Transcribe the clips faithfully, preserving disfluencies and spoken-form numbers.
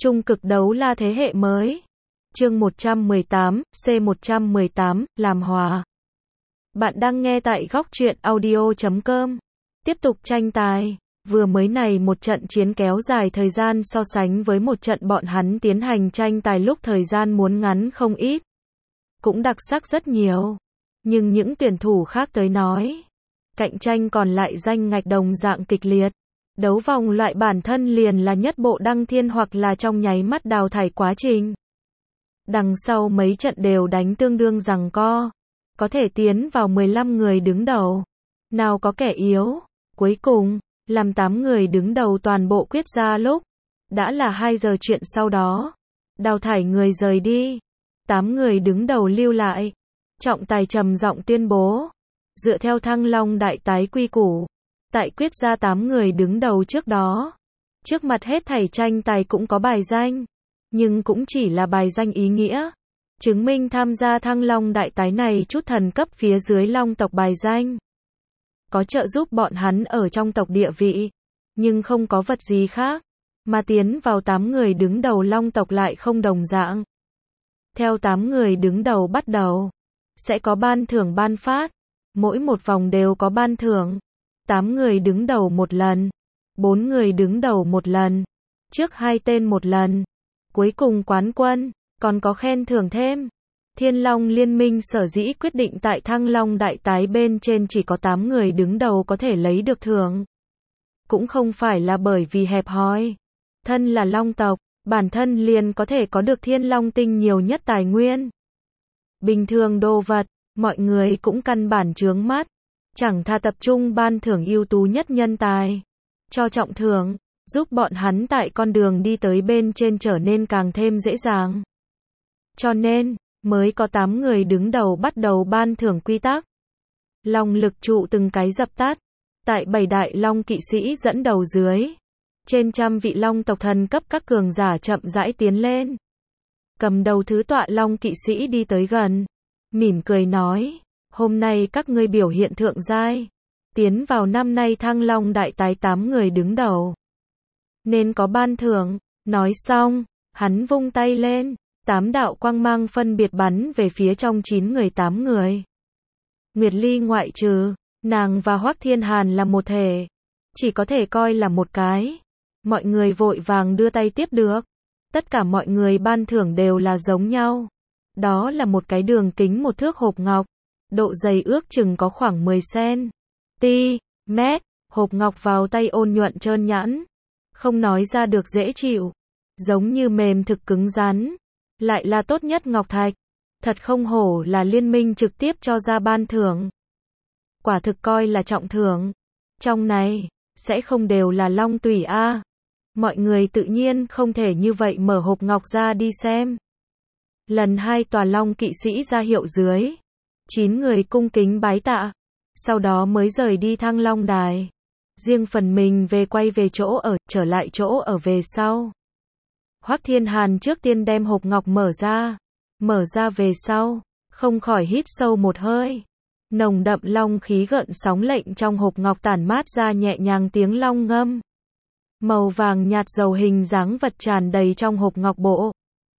Trung cực đấu la thế hệ mới. Chương một trăm mười tám, C một trăm mười tám, làm hòa. Bạn đang nghe tại góc truyện audio chấm com. Tiếp tục tranh tài. Vừa mới này một trận chiến kéo dài thời gian so sánh với một trận bọn hắn tiến hành tranh tài lúc thời gian muốn ngắn không ít. Cũng đặc sắc rất nhiều. Nhưng những tuyển thủ khác tới nói. Cạnh tranh còn lại danh ngạch đồng dạng kịch liệt. Đấu vòng loại bản thân liền là nhất bộ đăng thiên hoặc là trong nháy mắt đào thải quá trình. Đằng sau mấy trận đều đánh tương đương giằng co. Có thể tiến vào mười lăm người đứng đầu. Nào có kẻ yếu. Cuối cùng, làm tám người đứng đầu toàn bộ quyết ra lúc. Đã là hai giờ chuyện sau đó. Đào thải người rời đi. tám người đứng đầu lưu lại. Trọng tài trầm giọng tuyên bố. Dựa theo Thăng Long đại tái quy củ. Tại quyết ra tám người đứng đầu trước đó. Trước mặt hết thảy tranh tài cũng có bài danh. Nhưng cũng chỉ là bài danh ý nghĩa. Chứng minh tham gia Thăng Long đại tái này chút thần cấp phía dưới Long tộc bài danh. Có trợ giúp bọn hắn ở trong tộc địa vị. Nhưng không có vật gì khác. Mà tiến vào tám người đứng đầu Long tộc lại không đồng dạng. Theo tám người đứng đầu bắt đầu. Sẽ có ban thưởng ban phát. Mỗi một vòng đều có ban thưởng. tám người đứng đầu một lần. bốn người đứng đầu một lần. Trước hai tên một lần. Cuối cùng quán quân. Còn có khen thưởng thêm. Thiên Long Liên minh sở dĩ quyết định tại Thăng Long đại tái bên trên chỉ có tám người đứng đầu có thể lấy được thưởng. Cũng không phải là bởi vì hẹp hòi. Thân là Long tộc, bản thân liền có thể có được Thiên Long tinh nhiều nhất tài nguyên. Bình thường đồ vật, mọi người cũng căn bản chướng mắt. Chẳng thà tập trung ban thưởng ưu tú nhất nhân tài. Cho trọng thưởng, giúp bọn hắn tại con đường đi tới bên trên trở nên càng thêm dễ dàng. Cho nên, mới có tám người đứng đầu bắt đầu ban thưởng quy tắc. Long lực trụ từng cái dập tắt. Tại bảy đại Long kỵ sĩ dẫn đầu dưới. Trên trăm vị Long tộc thần cấp các cường giả chậm rãi tiến lên. Cầm đầu thứ tọa Long kỵ sĩ đi tới gần. Mỉm cười nói. Hôm nay các ngươi biểu hiện thượng giai. Tiến vào năm nay Thăng Long đại tái tám người đứng đầu. Nên có ban thưởng. Nói xong, hắn vung tay lên. Tám đạo quang mang phân biệt bắn về phía trong chín người tám người. Nguyệt Ly ngoại trừ, nàng và Hoắc Thiên Hàn là một thể. Chỉ có thể coi là một cái. Mọi người vội vàng đưa tay tiếp được. Tất cả mọi người ban thưởng đều là giống nhau. Đó là một cái đường kính một thước hộp ngọc. Độ dày ước chừng có khoảng mười xăng-ti-mét. Hộp ngọc vào tay ôn nhuận trơn nhẵn. Không nói ra được dễ chịu. Giống như mềm thực cứng rắn. Lại là tốt nhất ngọc thạch. Thật không hổ là liên minh trực tiếp cho ra ban thưởng. Quả thực coi là trọng thưởng. Trong này, sẽ không đều là long tủy a. À. Mọi người tự nhiên không thể như vậy mở hộp ngọc ra đi xem. Lần hai tòa long kỵ sĩ ra hiệu dưới. Chín người cung kính bái tạ. Sau đó mới rời đi Thăng Long đài. Riêng phần mình về quay về chỗ ở, trở lại chỗ ở về sau. Hoắc Thiên Hàn trước tiên đem hộp ngọc mở ra. Mở ra về sau, không khỏi hít sâu một hơi. Nồng đậm long khí gợn sóng lệnh trong hộp ngọc tản mát ra nhẹ nhàng tiếng long ngâm. Màu vàng nhạt dầu hình dáng vật tràn đầy trong hộp ngọc bộ.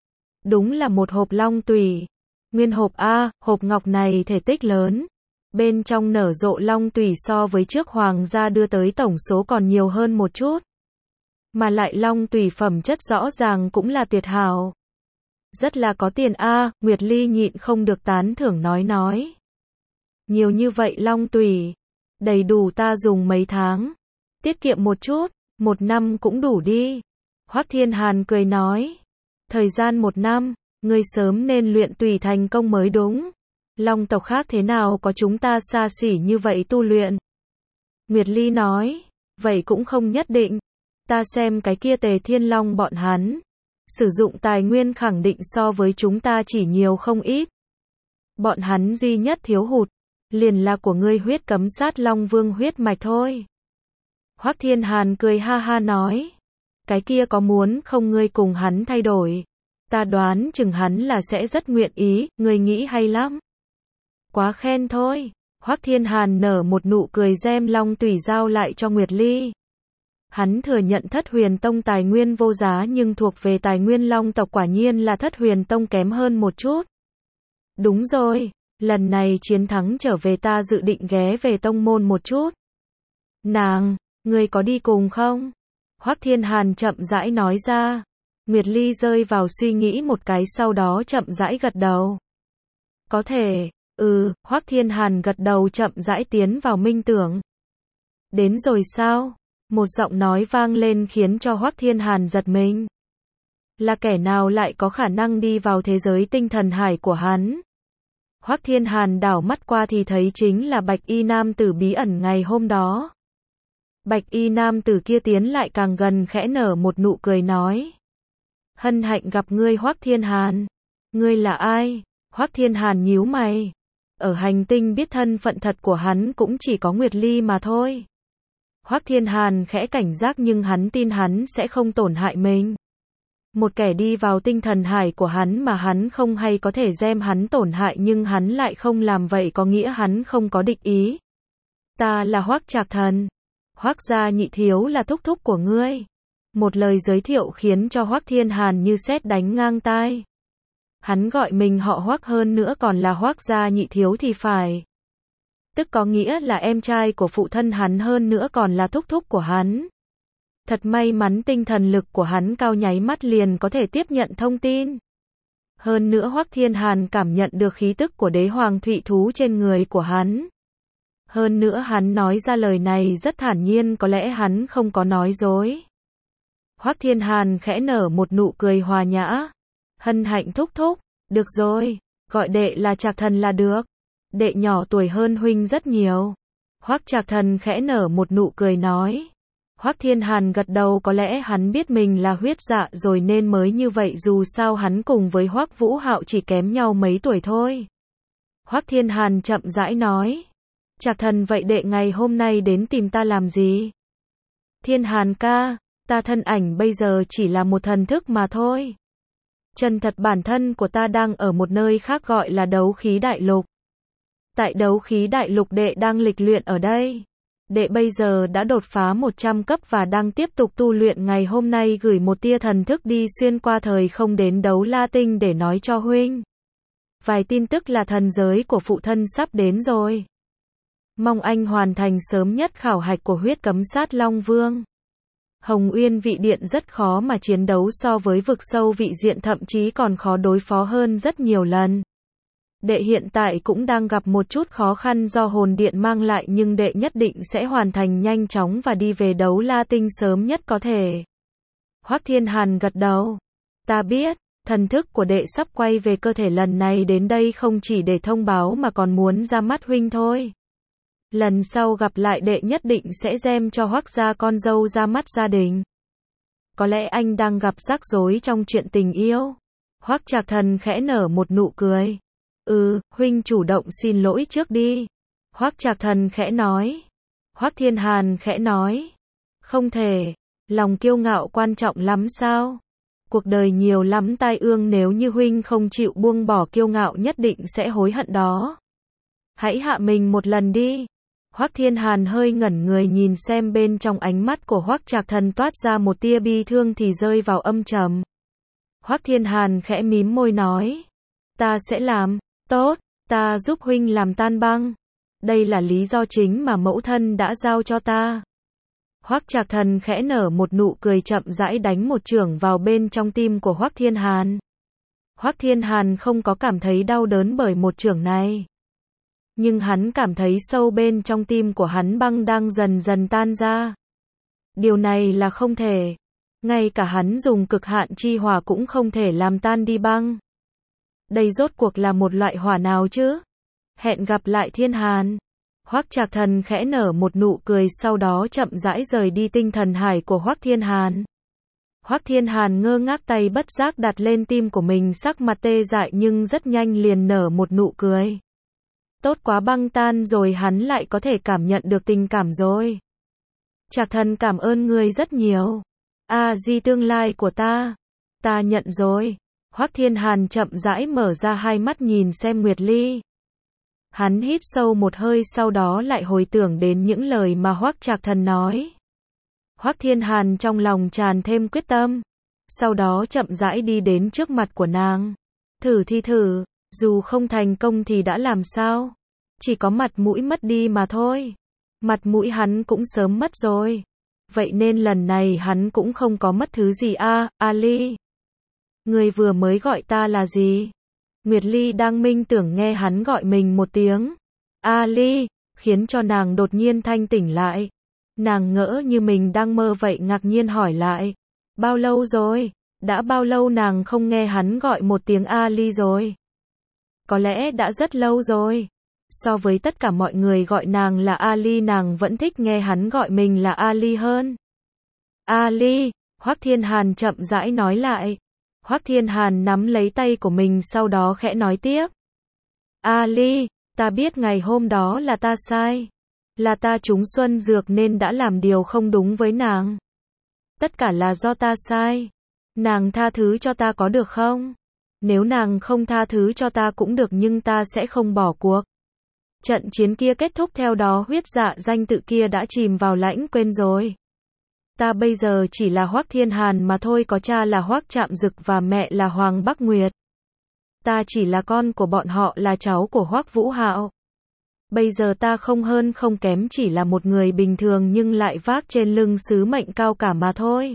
Đúng là một hộp long tủy. Nguyên hộp A, hộp ngọc này thể tích lớn. Bên trong nở rộ long tủy so với trước hoàng gia đưa tới tổng số còn nhiều hơn một chút. Mà lại long tùy phẩm chất rõ ràng cũng là tuyệt hảo. Rất là có tiền a. À, Nguyệt Ly nhịn không được tán thưởng nói nói. Nhiều như vậy long tùy. Đầy đủ ta dùng mấy tháng. Tiết kiệm một chút. Một năm cũng đủ đi. Hoắc Thiên Hàn cười nói. Thời gian một năm. Ngươi sớm nên luyện tùy thành công mới đúng. Long tộc khác thế nào có chúng ta xa xỉ như vậy tu luyện. Nguyệt Ly nói. Vậy cũng không nhất định. Ta xem cái kia Tề Thiên Long bọn hắn. Sử dụng tài nguyên khẳng định so với chúng ta chỉ nhiều không ít. Bọn hắn duy nhất thiếu hụt. Liền là của ngươi huyết cấm sát Long Vương huyết mạch thôi. Hoắc Thiên Hàn cười ha ha nói. Cái kia có muốn không ngươi cùng hắn thay đổi. Ta đoán chừng hắn là sẽ rất nguyện ý. Ngươi nghĩ hay lắm. Quá khen thôi. Hoắc Thiên Hàn nở một nụ cười, đem long tùy giao lại cho Nguyệt Ly. Hắn thừa nhận Thất Huyền Tông tài nguyên vô giá nhưng thuộc về tài nguyên Long tộc quả nhiên là Thất Huyền Tông kém hơn một chút. Đúng rồi, lần này chiến thắng trở về ta dự định ghé về tông môn một chút. Nàng, ngươi có đi cùng không? Hoắc Thiên Hàn chậm rãi nói ra. Nguyệt Ly rơi vào suy nghĩ một cái sau đó chậm rãi gật đầu. Có thể, ừ, Hoắc Thiên Hàn gật đầu chậm rãi tiến vào minh tưởng. Đến rồi sao? Một giọng nói vang lên khiến cho Hoắc Thiên Hàn giật mình. Là kẻ nào lại có khả năng đi vào thế giới tinh thần hải của hắn? Hoắc Thiên Hàn đảo mắt qua thì thấy chính là Bạch Y nam tử bí ẩn ngày hôm đó. Bạch Y nam tử kia tiến lại càng gần khẽ nở một nụ cười nói. Hân hạnh gặp ngươi Hoắc Thiên Hàn. Ngươi là ai? Hoắc Thiên Hàn nhíu mày. Ở hành tinh biết thân phận thật của hắn cũng chỉ có Nguyệt Ly mà thôi. Hoắc Thiên Hàn khẽ cảnh giác nhưng hắn tin hắn sẽ không tổn hại mình. Một kẻ đi vào tinh thần hải của hắn mà hắn không hay có thể đem hắn tổn hại nhưng hắn lại không làm vậy có nghĩa hắn không có địch ý. Ta là Hoắc Trạc Thần. Hoắc gia nhị thiếu là thúc thúc của ngươi. Một lời giới thiệu khiến cho Hoắc Thiên Hàn như sét đánh ngang tai. Hắn gọi mình họ Hoắc hơn nữa còn là Hoắc gia nhị thiếu thì phải. Tức có nghĩa là em trai của phụ thân hắn hơn nữa còn là thúc thúc của hắn. Thật may mắn tinh thần lực của hắn cao nháy mắt liền có thể tiếp nhận thông tin. Hơn nữa Hoắc Thiên Hàn cảm nhận được khí tức của đế hoàng thụy thú trên người của hắn. Hơn nữa hắn nói ra lời này rất thản nhiên có lẽ hắn không có nói dối. Hoắc Thiên Hàn khẽ nở một nụ cười hòa nhã. Hân hạnh thúc thúc, được rồi, gọi đệ là Trạc Thần là được. Đệ nhỏ tuổi hơn huynh rất nhiều. Hoắc Trạc Thần khẽ nở một nụ cười nói. Hoắc Thiên Hàn gật đầu có lẽ hắn biết mình là huyết dạ rồi nên mới như vậy dù sao hắn cùng với Hoắc Vũ Hạo chỉ kém nhau mấy tuổi thôi. Hoắc Thiên Hàn chậm rãi nói. Trạc Thần vậy đệ ngày hôm nay đến tìm ta làm gì? Thiên Hàn ca, ta thân ảnh bây giờ chỉ là một thần thức mà thôi. Chân thật bản thân của ta đang ở một nơi khác gọi là đấu khí đại lục. Tại đấu khí đại lục đệ đang lịch luyện ở đây. Đệ bây giờ đã đột phá một trăm cấp và đang tiếp tục tu luyện ngày hôm nay gửi một tia thần thức đi xuyên qua thời không đến đấu la tinh để nói cho huynh. Vài tin tức là thần giới của phụ thân sắp đến rồi. Mong anh hoàn thành sớm nhất khảo hạch của huyết cấm sát Long Vương. Hồng Uyên vị điện rất khó mà chiến đấu so với vực sâu vị diện thậm chí còn khó đối phó hơn rất nhiều lần. Đệ hiện tại cũng đang gặp một chút khó khăn do hồn điện mang lại nhưng đệ nhất định sẽ hoàn thành nhanh chóng và đi về đấu la tinh sớm nhất có thể. Hoắc Thiên Hàn gật đầu. Ta biết, thần thức của đệ sắp quay về cơ thể lần này đến đây không chỉ để thông báo mà còn muốn ra mắt huynh thôi. Lần sau gặp lại đệ nhất định sẽ đem cho Hoắc gia con dâu ra mắt gia đình. Có lẽ anh đang gặp rắc rối trong chuyện tình yêu. Hoắc Trạc Thần khẽ nở một nụ cười. Ừ, huynh chủ động xin lỗi trước đi. Hoắc Trạc Thần khẽ nói. Hoắc Thiên Hàn khẽ nói. Không thể, lòng kiêu ngạo quan trọng lắm sao? Cuộc đời nhiều lắm tai ương nếu như huynh không chịu buông bỏ kiêu ngạo nhất định sẽ hối hận đó. Hãy hạ mình một lần đi. Hoắc Thiên Hàn hơi ngẩn người nhìn xem bên trong ánh mắt của Hoắc Trạc Thần toát ra một tia bi thương thì rơi vào âm trầm. Hoắc Thiên Hàn khẽ mím môi nói. Ta sẽ làm, tốt, ta giúp huynh làm tan băng. Đây là lý do chính mà mẫu thân đã giao cho ta. Hoắc Trạc Thần khẽ nở một nụ cười chậm rãi đánh một chưởng vào bên trong tim của Hoắc Thiên Hàn. Hoắc Thiên Hàn không có cảm thấy đau đớn bởi một chưởng này. Nhưng hắn cảm thấy sâu bên trong tim của hắn băng đang dần dần tan ra. Điều này là không thể. Ngay cả hắn dùng cực hạn chi hỏa cũng không thể làm tan đi băng. Đây rốt cuộc là một loại hỏa nào chứ? Hẹn gặp lại Thiên Hàn. Hoắc Trạc Thần khẽ nở một nụ cười sau đó chậm rãi rời đi tinh thần hải của Hoắc Thiên Hàn. Hoắc Thiên Hàn ngơ ngác tay bất giác đặt lên tim của mình sắc mặt tê dại nhưng rất nhanh liền nở một nụ cười. Tốt quá băng tan rồi hắn lại có thể cảm nhận được tình cảm rồi. Trạc Thần cảm ơn ngươi rất nhiều. A Di tương lai của ta. Ta nhận rồi. Hoắc Thiên Hàn chậm rãi mở ra hai mắt nhìn xem Nguyệt Ly. Hắn hít sâu một hơi sau đó lại hồi tưởng đến những lời mà Hoắc Trạc Thần nói. Hoắc Thiên Hàn trong lòng tràn thêm quyết tâm. Sau đó chậm rãi đi đến trước mặt của nàng. Thử thì thử, dù không thành công thì đã làm sao? Chỉ có mặt mũi mất đi mà thôi. Mặt mũi hắn cũng sớm mất rồi. Vậy nên lần này hắn cũng không có mất thứ gì a, à, Ali. Người vừa mới gọi ta là gì? Nguyệt Ly đang minh tưởng nghe hắn gọi mình một tiếng Ali, khiến cho nàng đột nhiên thanh tỉnh lại. Nàng ngỡ như mình đang mơ vậy, ngạc nhiên hỏi lại. Bao lâu rồi? Đã bao lâu nàng không nghe hắn gọi một tiếng Ali rồi? Có lẽ đã rất lâu rồi. So với tất cả mọi người gọi nàng là Ali, nàng vẫn thích nghe hắn gọi mình là Ali hơn. Ali, Hoắc Thiên Hàn chậm rãi nói lại. Hoắc Thiên Hàn nắm lấy tay của mình, sau đó khẽ nói tiếp. Ali, ta biết ngày hôm đó là ta sai. Là ta trúng xuân dược nên đã làm điều không đúng với nàng. Tất cả là do ta sai. Nàng tha thứ cho ta có được không? Nếu nàng không tha thứ cho ta cũng được, nhưng ta sẽ không bỏ cuộc. Trận chiến kia kết thúc, theo đó huyết dạ danh tự kia đã chìm vào lãnh quên rồi. Ta bây giờ chỉ là Hoắc Thiên Hàn mà thôi, có cha là Hoắc Trạm Dực và mẹ là Hoàng Bắc Nguyệt. Ta chỉ là con của bọn họ, là cháu của Hoắc Vũ Hạo. Bây giờ ta không hơn không kém, chỉ là một người bình thường nhưng lại vác trên lưng sứ mệnh cao cả mà thôi.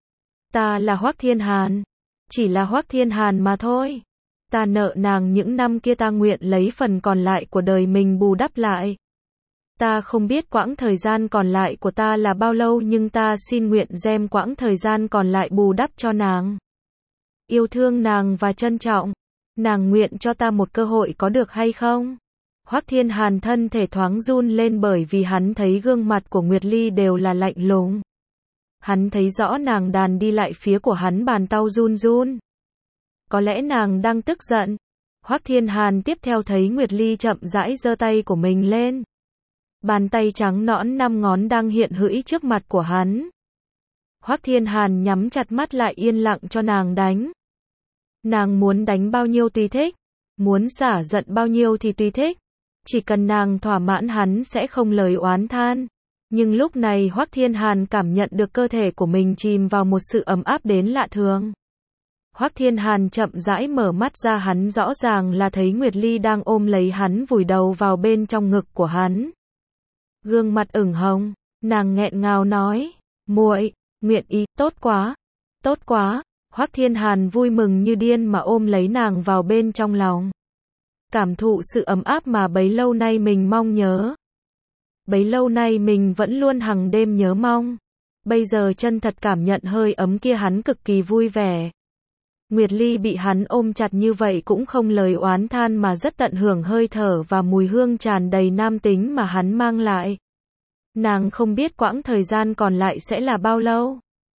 Ta là Hoắc Thiên Hàn, chỉ là Hoắc Thiên Hàn mà thôi. Ta nợ nàng những năm kia, ta nguyện lấy phần còn lại của đời mình bù đắp lại. Ta không biết quãng thời gian còn lại của ta là bao lâu, nhưng ta xin nguyện đem quãng thời gian còn lại bù đắp cho nàng. Yêu thương nàng và trân trọng. Nàng nguyện cho ta một cơ hội có được hay không? Hoắc Thiên Hàn thân thể thoáng run lên, bởi vì hắn thấy gương mặt của Nguyệt Ly đều là lạnh lùng. Hắn thấy rõ nàng đàn đi lại phía của hắn, bàn tay run run. Có lẽ nàng đang tức giận. Hoắc Thiên Hàn tiếp theo thấy Nguyệt Ly chậm rãi giơ tay của mình lên. Bàn tay trắng nõn năm ngón đang hiện hữu trước mặt của hắn. Hoắc Thiên Hàn nhắm chặt mắt lại, yên lặng cho nàng đánh. Nàng muốn đánh bao nhiêu tùy thích, muốn xả giận bao nhiêu thì tùy thích. Chỉ cần nàng thỏa mãn, hắn sẽ không lời oán than. Nhưng lúc này Hoắc Thiên Hàn cảm nhận được cơ thể của mình chìm vào một sự ấm áp đến lạ thường. Hoắc Thiên Hàn chậm rãi mở mắt ra, hắn rõ ràng là thấy Nguyệt Ly đang ôm lấy hắn, vùi đầu vào bên trong ngực của hắn. Gương mặt ửng hồng, nàng nghẹn ngào nói, muội, nguyện ý, tốt quá, tốt quá. Hoắc Thiên Hàn vui mừng như điên mà ôm lấy nàng vào bên trong lòng. Cảm thụ sự ấm áp mà bấy lâu nay mình mong nhớ. Bấy lâu nay mình vẫn luôn hằng đêm nhớ mong. Bây giờ chân thật cảm nhận hơi ấm kia, hắn cực kỳ vui vẻ. Nguyệt Ly bị hắn ôm chặt như vậy cũng không lời oán than, mà rất tận hưởng hơi thở và mùi hương tràn đầy nam tính mà hắn mang lại. Nàng không biết quãng thời gian còn lại sẽ là bao lâu.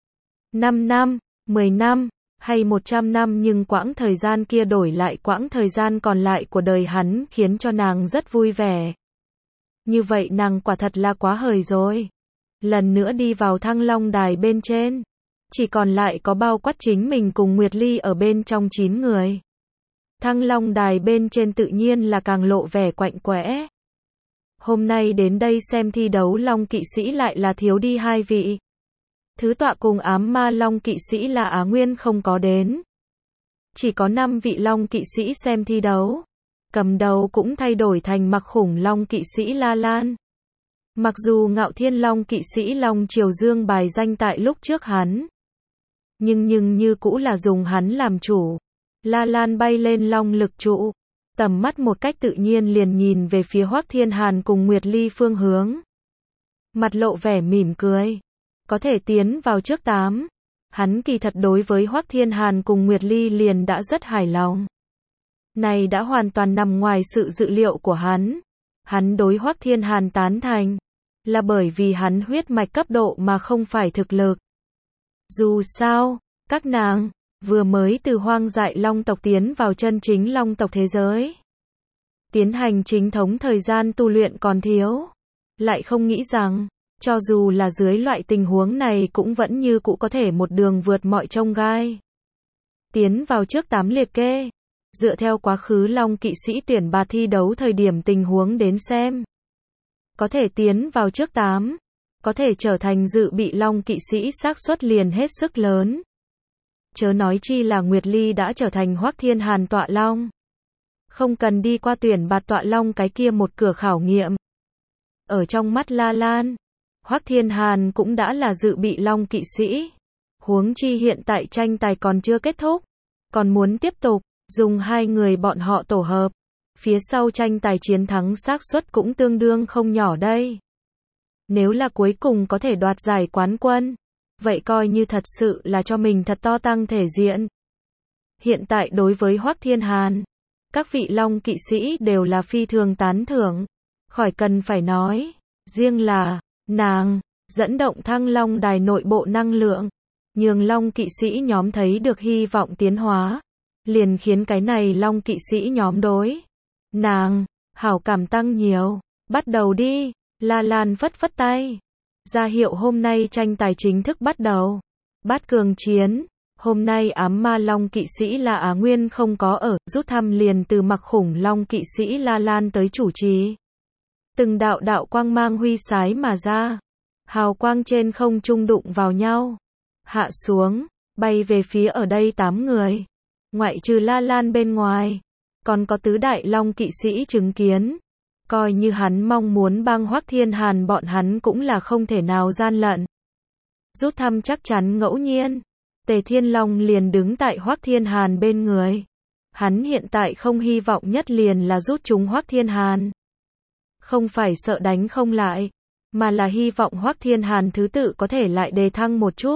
Năm năm, mười năm, hay một trăm năm, nhưng quãng thời gian kia đổi lại quãng thời gian còn lại của đời hắn, khiến cho nàng rất vui vẻ. Như vậy nàng quả thật là quá hời rồi. Lần nữa đi vào Thăng Long Đài bên trên. Chỉ còn lại có bao quát chính mình cùng Nguyệt Ly ở bên trong chín người. Thăng Long Đài bên trên tự nhiên là càng lộ vẻ quạnh quẽ. Hôm nay đến đây xem thi đấu Long kỵ sĩ lại là thiếu đi hai vị. Thứ tọa cùng ám ma Long kỵ sĩ là Á Nguyên không có đến. Chỉ có năm vị Long kỵ sĩ xem thi đấu. Cầm đầu cũng thay đổi thành Mặc Khủng Long kỵ sĩ La Lan. Mặc dù Ngạo Thiên Long kỵ sĩ Long Triều Dương bài danh tại lúc trước hắn. Nhưng nhưng như cũ là dùng hắn làm chủ. La Lan bay lên Long lực trụ. Tầm mắt một cách tự nhiên liền nhìn về phía Hoắc Thiên Hàn cùng Nguyệt Ly phương hướng. Mặt lộ vẻ mỉm cười. Có thể tiến vào trước tám. Hắn kỳ thật đối với Hoắc Thiên Hàn cùng Nguyệt Ly liền đã rất hài lòng. Này đã hoàn toàn nằm ngoài sự dự liệu của hắn. Hắn đối Hoắc Thiên Hàn tán thành. Là bởi vì hắn huyết mạch cấp độ mà không phải thực lực. Dù sao, các nàng vừa mới từ hoang dại Long tộc tiến vào chân chính Long tộc thế giới. Tiến hành chính thống, thời gian tu luyện còn thiếu. Lại không nghĩ rằng, cho dù là dưới loại tình huống này cũng vẫn như cũ có thể một đường vượt mọi chông gai. Tiến vào trước tám liệt kê. Dựa theo quá khứ Long kỵ sĩ tuyển bạt thi đấu thời điểm tình huống đến xem. Có thể tiến vào trước tám. có thể trở thành dự bị Long kỵ sĩ xác suất liền hết sức lớn. Chớ nói chi là Nguyệt Ly đã trở thành Hoắc Thiên Hàn tọa long. Không cần đi qua tuyển bạt tọa long cái kia một cửa khảo nghiệm. Ở trong mắt La Lan, Hoắc Thiên Hàn cũng đã là dự bị Long kỵ sĩ. Huống chi hiện tại tranh tài còn chưa kết thúc, còn muốn tiếp tục, dùng hai người bọn họ tổ hợp. Phía sau tranh tài chiến thắng xác suất cũng tương đương không nhỏ đây. Nếu là cuối cùng có thể đoạt giải quán quân, vậy coi như thật sự là cho mình thật to tăng thể diện. Hiện tại đối với Hoắc Thiên Hàn, các vị Long kỵ sĩ đều là phi thường tán thưởng. Khỏi cần phải nói, riêng là nàng dẫn động Thăng Long đài nội bộ năng lượng, nhường Long kỵ sĩ nhóm thấy được hy vọng tiến hóa, liền khiến cái này Long kỵ sĩ nhóm đối nàng hảo cảm tăng nhiều. Bắt đầu đi, La Lan phất phất tay, ra hiệu hôm nay tranh tài chính thức bắt đầu. Bát cường chiến, hôm nay ám ma Long kỵ sĩ là Á Nguyên không có ở, rút thăm liền từ mặc khủng Long kỵ sĩ La Lan tới chủ trì. Từng đạo đạo quang mang huy sái mà ra, hào quang trên không trung đụng vào nhau, hạ xuống, bay về phía ở đây tám người. Ngoại trừ La Lan bên ngoài, còn có tứ đại Long kỵ sĩ chứng kiến. Coi như hắn mong muốn bang Hoắc Thiên Hàn bọn hắn cũng là không thể nào gian lận. Rút thăm chắc chắn ngẫu nhiên. Tề Thiên Long liền đứng tại Hoắc Thiên Hàn bên người. Hắn hiện tại không hy vọng nhất liền là rút chúng Hoắc Thiên Hàn. Không phải sợ đánh không lại, mà là hy vọng Hoắc Thiên Hàn thứ tự có thể lại đề thăng một chút.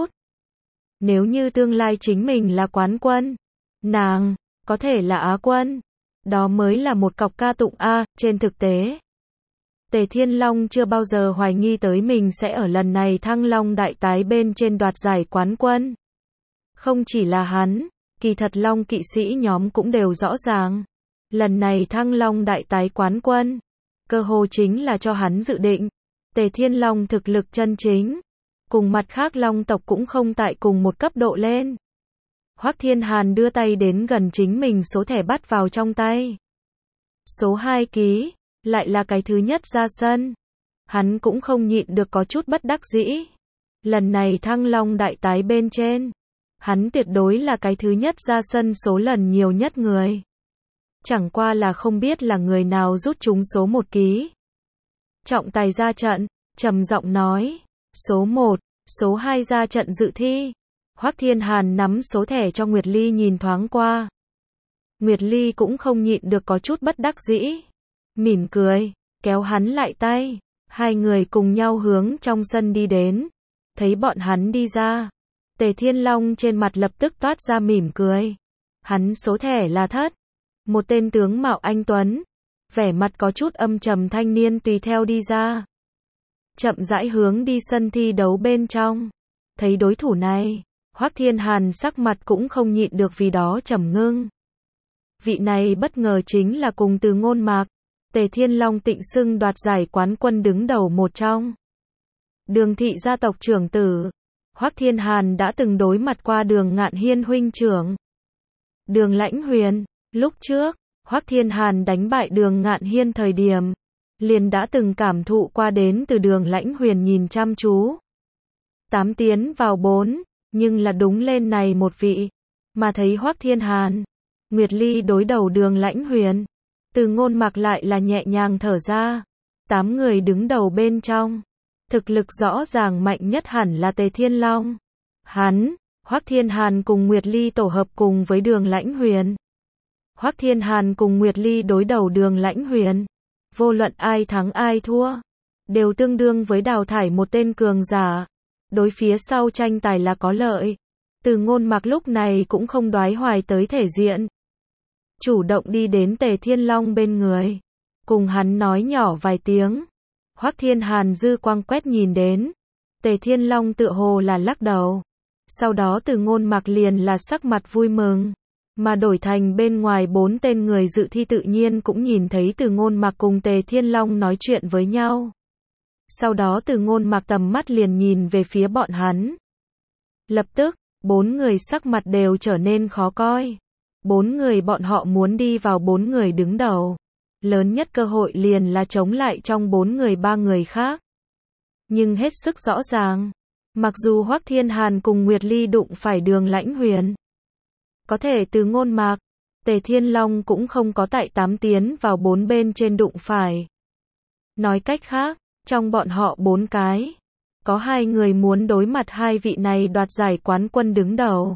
Nếu như tương lai chính mình là quán quân, nàng có thể là Á quân, đó mới là một cọc ca tụng A. Trên thực tế, Tề Thiên Long chưa bao giờ hoài nghi tới mình sẽ ở lần này Thăng Long đại tái bên trên đoạt giải quán quân. Không chỉ là hắn, kỳ thật Long kỵ sĩ nhóm cũng đều rõ ràng. Lần này Thăng Long đại tái quán quân, cơ hồ chính là cho hắn dự định. Tề Thiên Long thực lực chân chính, cùng mặt khác Long tộc cũng không tại cùng một cấp độ lên. Hoắc Thiên Hàn đưa tay đến gần chính mình số thẻ bắt vào trong tay. Số hai ký, lại là cái thứ nhất ra sân. Hắn cũng không nhịn được có chút bất đắc dĩ. Lần này Thăng Long đại tái bên trên, hắn tuyệt đối là cái thứ nhất ra sân số lần nhiều nhất người. Chẳng qua là không biết là người nào rút trúng số một ký. Trọng tài ra trận, trầm giọng nói, số một, số hai ra trận dự thi. Hoắc Thiên Hàn nắm số thẻ cho Nguyệt Ly nhìn thoáng qua. Nguyệt Ly cũng không nhịn được có chút bất đắc dĩ. Mỉm cười, kéo hắn lại tay. Hai người cùng nhau hướng trong sân đi đến. Thấy bọn hắn đi ra, Tề Thiên Long trên mặt lập tức toát ra mỉm cười. Hắn số thẻ là thất. Một tên tướng mạo anh tuấn, vẻ mặt có chút âm trầm thanh niên tùy theo đi ra. Chậm rãi hướng đi sân thi đấu bên trong. Thấy đối thủ này, Hoắc Thiên Hàn sắc mặt cũng không nhịn được vì đó trầm ngưng. Vị này bất ngờ chính là cùng Từ Ngôn Mạc, Tề Thiên Long tịnh xưng đoạt giải quán quân đứng đầu một trong. Đường thị gia tộc trưởng tử, Hoắc Thiên Hàn đã từng đối mặt qua Đường Ngạn Hiên huynh trưởng. Đường Lãnh Huyền, lúc trước, Hoắc Thiên Hàn đánh bại Đường Ngạn Hiên thời điểm, liền đã từng cảm thụ qua đến từ Đường Lãnh Huyền nhìn chăm chú. Tám tiến vào bốn, nhưng là đúng lên này một vị, mà thấy Hoắc Thiên Hàn, Nguyệt Ly đối đầu Đường Lãnh Huyền, Từ Ngôn Mạc lại là nhẹ nhàng thở ra. Tám người đứng đầu bên trong, thực lực rõ ràng mạnh nhất hẳn là Tề Thiên Long. Hắn, Hoắc Thiên Hàn cùng Nguyệt Ly tổ hợp cùng với Đường Lãnh Huyền. Hoắc Thiên Hàn cùng Nguyệt Ly đối đầu Đường Lãnh Huyền, vô luận ai thắng ai thua, đều tương đương với đào thải một tên cường giả. Đối phía sau tranh tài là có lợi. Từ Ngôn Mạc lúc này cũng không đoái hoài tới thể diện, chủ động đi đến Tề Thiên Long bên người, cùng hắn nói nhỏ vài tiếng. Hoắc Thiên Hàn dư quang quét nhìn đến, Tề Thiên Long tựa hồ là lắc đầu. Sau đó Từ Ngôn Mạc liền là sắc mặt vui mừng, mà đổi thành bên ngoài bốn tên người dự thi tự nhiên cũng nhìn thấy Từ Ngôn Mạc cùng Tề Thiên Long nói chuyện với nhau. Sau đó Từ Ngôn Mạc tầm mắt liền nhìn về phía bọn hắn. Lập tức, bốn người sắc mặt đều trở nên khó coi. Bốn người bọn họ muốn đi vào bốn người đứng đầu. Lớn nhất cơ hội liền là chống lại trong bốn người ba người khác. Nhưng hết sức rõ ràng, mặc dù Hoắc Thiên Hàn cùng Nguyệt Ly đụng phải Đường Lãnh Huyền, có thể từ ngôn mạc, Tề Thiên Long cũng không có tại tám tiến vào bốn bên trên đụng phải. Nói cách khác, trong bọn họ bốn cái, có hai người muốn đối mặt hai vị này đoạt giải quán quân đứng đầu.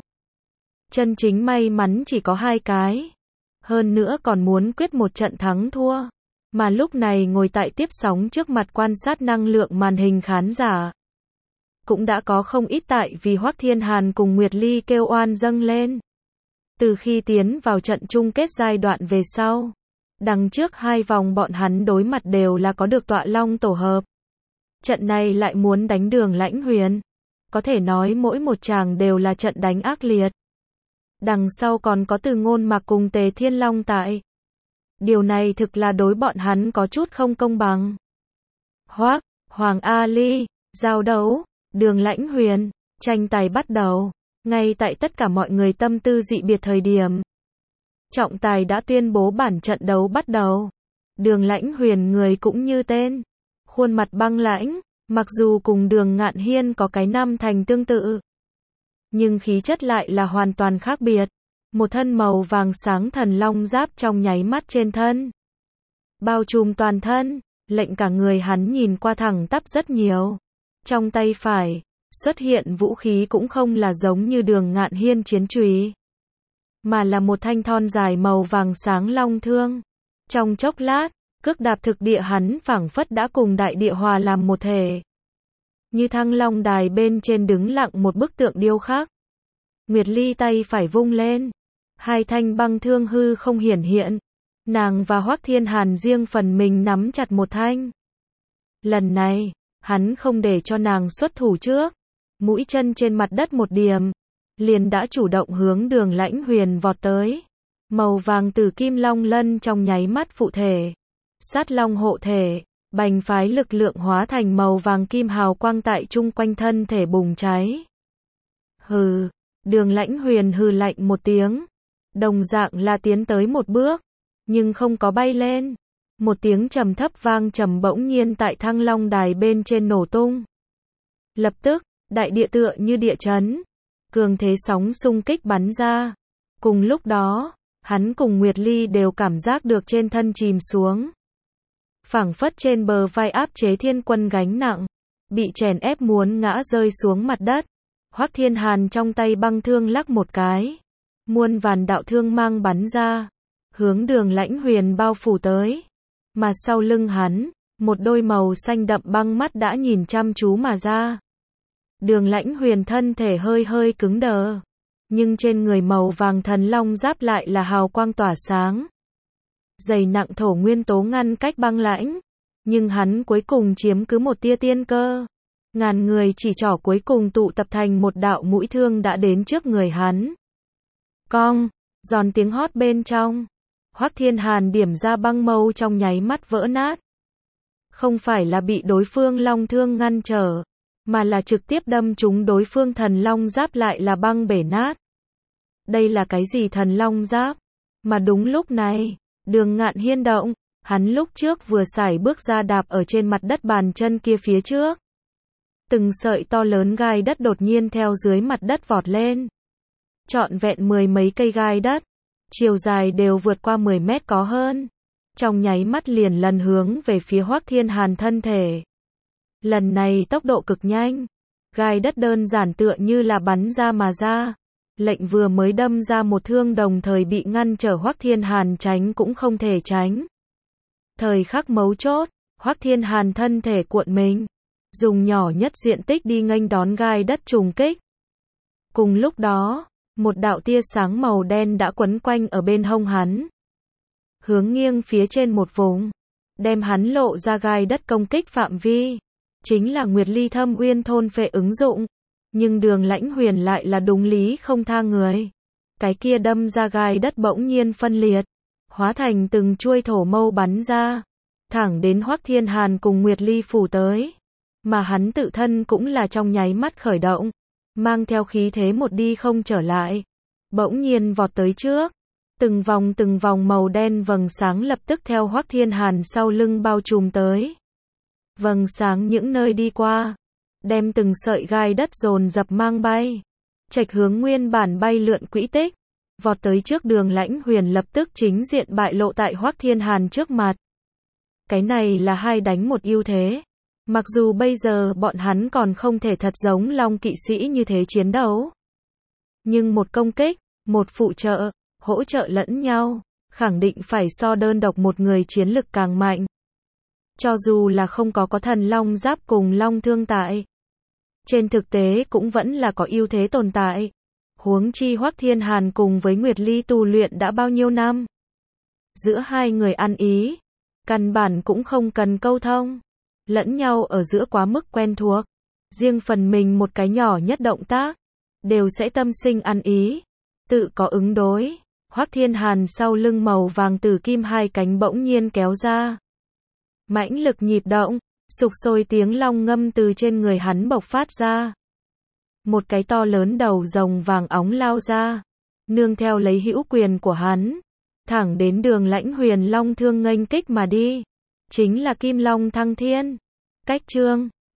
Chân chính may mắn chỉ có hai cái. Hơn nữa còn muốn quyết một trận thắng thua. Mà lúc này ngồi tại tiếp sóng trước mặt quan sát năng lượng màn hình khán giả. Cũng đã có không ít tại vì Hoắc Thiên Hàn cùng Nguyệt Ly kêu oan dâng lên. Từ khi tiến vào trận chung kết giai đoạn về sau, đằng trước hai vòng bọn hắn đối mặt đều là có được tọa long tổ hợp. Trận này lại muốn đánh Đường Lãnh Huyền. Có thể nói mỗi một tràng đều là trận đánh ác liệt. Đằng sau còn có Từ Ngôn Mạc cùng Tề Thiên Long tại. Điều này thực là đối bọn hắn có chút không công bằng. Hoắc, Hoàng A Ly, giao đấu, Đường Lãnh Huyền, tranh tài bắt đầu. Ngay tại tất cả mọi người tâm tư dị biệt thời điểm, trọng tài đã tuyên bố bản trận đấu bắt đầu. Đường Lãnh Huyền người cũng như tên, khuôn mặt băng lãnh, mặc dù cùng Đường Ngạn Hiên có cái năm thành tương tự, nhưng khí chất lại là hoàn toàn khác biệt. Một thân màu vàng sáng thần long giáp trong nháy mắt trên thân, bao trùm toàn thân, lệnh cả người hắn nhìn qua thẳng tắp rất nhiều. Trong tay phải, xuất hiện vũ khí cũng không là giống như Đường Ngạn Hiên chiến chùy, mà là một thanh thon dài màu vàng sáng long thương. Trong chốc lát, cước đạp thực địa hắn phảng phất đã cùng đại địa hòa làm một thể. Như Thăng Long đài bên trên đứng lặng một bức tượng điêu khắc. Nguyệt Ly tay phải vung lên, hai thanh băng thương hư không hiển hiện. Nàng và Hoắc Thiên Hàn riêng phần mình nắm chặt một thanh. Lần này, hắn không để cho nàng xuất thủ trước. Mũi chân trên mặt đất một điểm, liền đã chủ động hướng Đường Lãnh Huyền vọt tới. Màu vàng từ kim long lân trong nháy mắt phụ thể. Sát long hộ thể, bành phái lực lượng hóa thành màu vàng kim hào quang tại chung quanh thân thể bùng cháy. Hừ, Đường Lãnh Huyền hừ lạnh một tiếng. Đồng dạng là tiến tới một bước, nhưng không có bay lên. Một tiếng trầm thấp vang trầm bỗng nhiên tại Thăng Long đài bên trên nổ tung. Lập tức, đại địa tựa như địa chấn, cường thế sóng xung kích bắn ra. Cùng lúc đó, hắn cùng Nguyệt Ly đều cảm giác được trên thân chìm xuống. Phảng phất trên bờ vai áp chế thiên quân gánh nặng, bị chèn ép muốn ngã rơi xuống mặt đất. Hoắc Thiên Hàn trong tay băng thương lắc một cái, muôn vàn đạo thương mang bắn ra, hướng Đường Lãnh Huyền bao phủ tới. Mà sau lưng hắn, một đôi màu xanh đậm băng mắt đã nhìn chăm chú mà ra. Đường Lãnh Huyền thân thể hơi hơi cứng đờ, nhưng trên người màu vàng thần long giáp lại là hào quang tỏa sáng. Dày nặng thổ nguyên tố ngăn cách băng lãnh, nhưng hắn cuối cùng chiếm cứ một tia tiên cơ. Ngàn người chỉ trỏ cuối cùng tụ tập thành một đạo mũi thương đã đến trước người hắn. Cong, giòn tiếng hót bên trong. Hoắc Thiên Hàn điểm ra băng mâu trong nháy mắt vỡ nát. Không phải là bị đối phương long thương ngăn trở, mà là trực tiếp đâm trúng đối phương thần long giáp lại là băng bể nát. Đây là cái gì thần long giáp? Mà đúng lúc này, Đường Ngạn Hiên động, hắn lúc trước vừa sải bước ra đạp ở trên mặt đất bàn chân kia phía trước. Từng sợi to lớn gai đất đột nhiên theo dưới mặt đất vọt lên. Trọn vẹn mười mấy cây gai đất, chiều dài đều vượt qua mười mét có hơn. Trong nháy mắt liền lần hướng về phía Hoắc Thiên Hàn thân thể. Lần này tốc độ cực nhanh, gai đất đơn giản tựa như là bắn ra mà ra. Lệnh vừa mới đâm ra một thương đồng thời bị ngăn trở Hoắc Thiên Hàn tránh cũng không thể tránh. Thời khắc mấu chốt, Hoắc Thiên Hàn thân thể cuộn mình, dùng nhỏ nhất diện tích đi nghênh đón gai đất trùng kích. Cùng lúc đó, một đạo tia sáng màu đen đã quấn quanh ở bên hông hắn, hướng nghiêng phía trên một vùng, đem hắn lộ ra gai đất công kích phạm vi. Chính là Nguyệt Ly Thâm Uyên thôn phệ ứng dụng. Nhưng Đường Lãnh Huyền lại là đúng lý không tha người. Cái kia đâm ra gai đất bỗng nhiên phân liệt, hóa thành từng chuôi thổ mâu bắn ra, thẳng đến Hoắc Thiên Hàn cùng Nguyệt Ly phủ tới. Mà hắn tự thân cũng là trong nháy mắt khởi động, mang theo khí thế một đi không trở lại, bỗng nhiên vọt tới trước. Từng vòng từng vòng màu đen vầng sáng lập tức theo Hoắc Thiên Hàn sau lưng bao trùm tới. vầng sáng những nơi đi qua, đem từng sợi gai đất dồn dập mang bay. Trạch hướng nguyên bản bay lượn quỹ tích, vọt tới trước Đường Lãnh Huyền lập tức chính diện bại lộ tại Hoắc Thiên Hàn trước mặt. Cái này là hai đánh một ưu thế. Mặc dù bây giờ bọn hắn còn không thể thật giống Long kỵ sĩ như thế chiến đấu. Nhưng một công kích, một phụ trợ, hỗ trợ lẫn nhau, khẳng định phải so đơn độc một người chiến lực càng mạnh. Cho dù là không có có thần long giáp cùng long thương tại. Trên thực tế cũng vẫn là có ưu thế tồn tại. Huống chi Hoắc Thiên Hàn cùng với Nguyệt Ly tu luyện đã bao nhiêu năm. Giữa hai người ăn ý, căn bản cũng không cần câu thông. Lẫn nhau ở giữa quá mức quen thuộc. Riêng phần mình một cái nhỏ nhất động tác, đều sẽ tâm sinh ăn ý, tự có ứng đối. Hoắc Thiên Hàn sau lưng màu vàng tử kim hai cánh bỗng nhiên kéo ra. Mãnh lực nhịp động, sục sôi tiếng long ngâm từ trên người hắn bộc phát ra. Một cái to lớn đầu rồng vàng óng lao ra, nương theo lấy hữu quyền của hắn, thẳng đến Đường Lãnh Huyền long thương nghênh kích mà đi. Chính là Kim Long Thăng Thiên. Cách chương